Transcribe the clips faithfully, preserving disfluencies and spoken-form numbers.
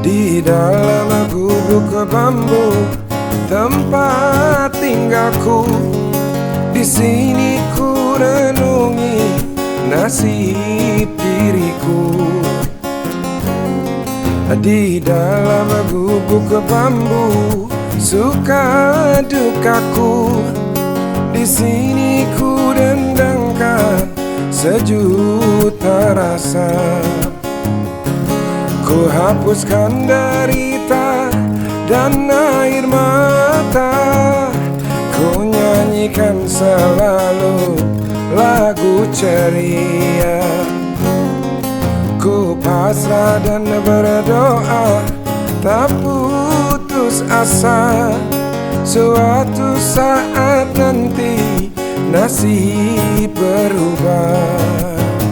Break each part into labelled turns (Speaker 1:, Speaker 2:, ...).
Speaker 1: Di dalam gubuk bambu tempat tinggalku, di sini ku renungi nasib diriku. Di dalam gubuk bambu suka dukaku, di sini ku dendangkan sejuta rasa. Ku hapuskan derita dan air mata, ku nyanyikan selalu lagu ceria. Ku pasrah dan berdoa, tak putus asa, suatu saat nanti nasib berubah.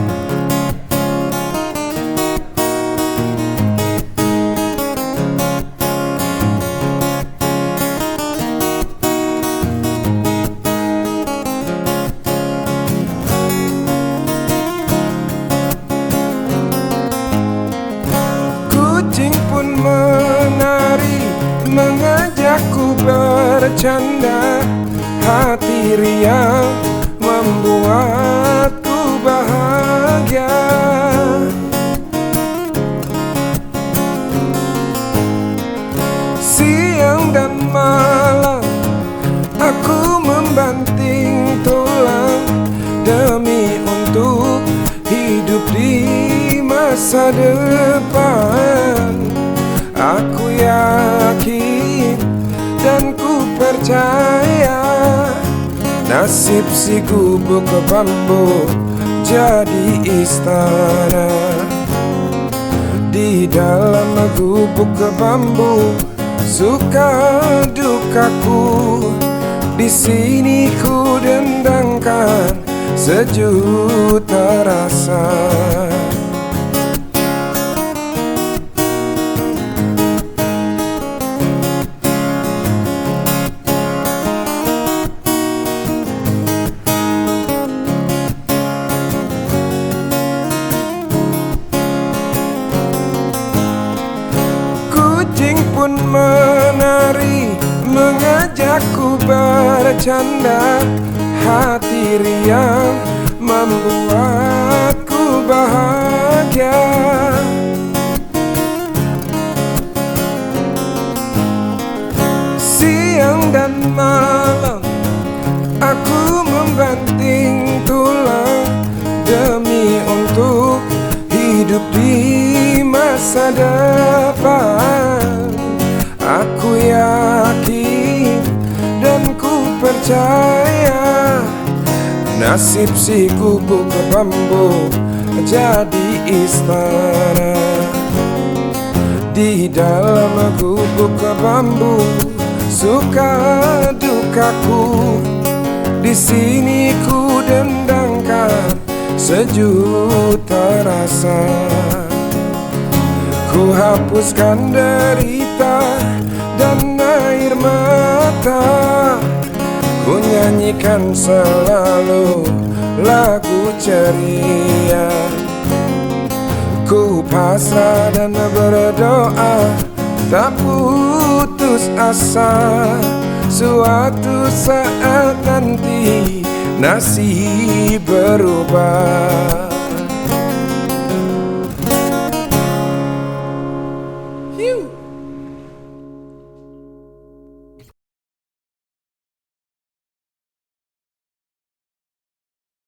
Speaker 1: Kucing pun menari, mengajakku bercanda. Hati riang membuatku bahagia. Siang dan malam aku membanting tulang demi untuk hidup di masa depan. Aku yakin dan ku percaya, nasib si gubuk bambu jadi istana. Di dalam gubuk bambu suka dukaku, di sini ku dendangkan sejuta rasa. Kucing pun menari, mengajakku bercanda. Hati riang membuatku bahagia. Siang dan malam aku membanting tulang demi untuk hidup di masa depan. Aku yakin dan ku percaya, nasib si gubuk bambu jadi istana. Di dalam gubuk bambu suka dukaku, di sini ku dendangkan sejuta rasa. Ku hapuskan derita dan air mata, ku nyanyikan selalu lagu ceria. Ku pasrah dan berdoa, tak putus asa, suatu saat nanti nasib berubah.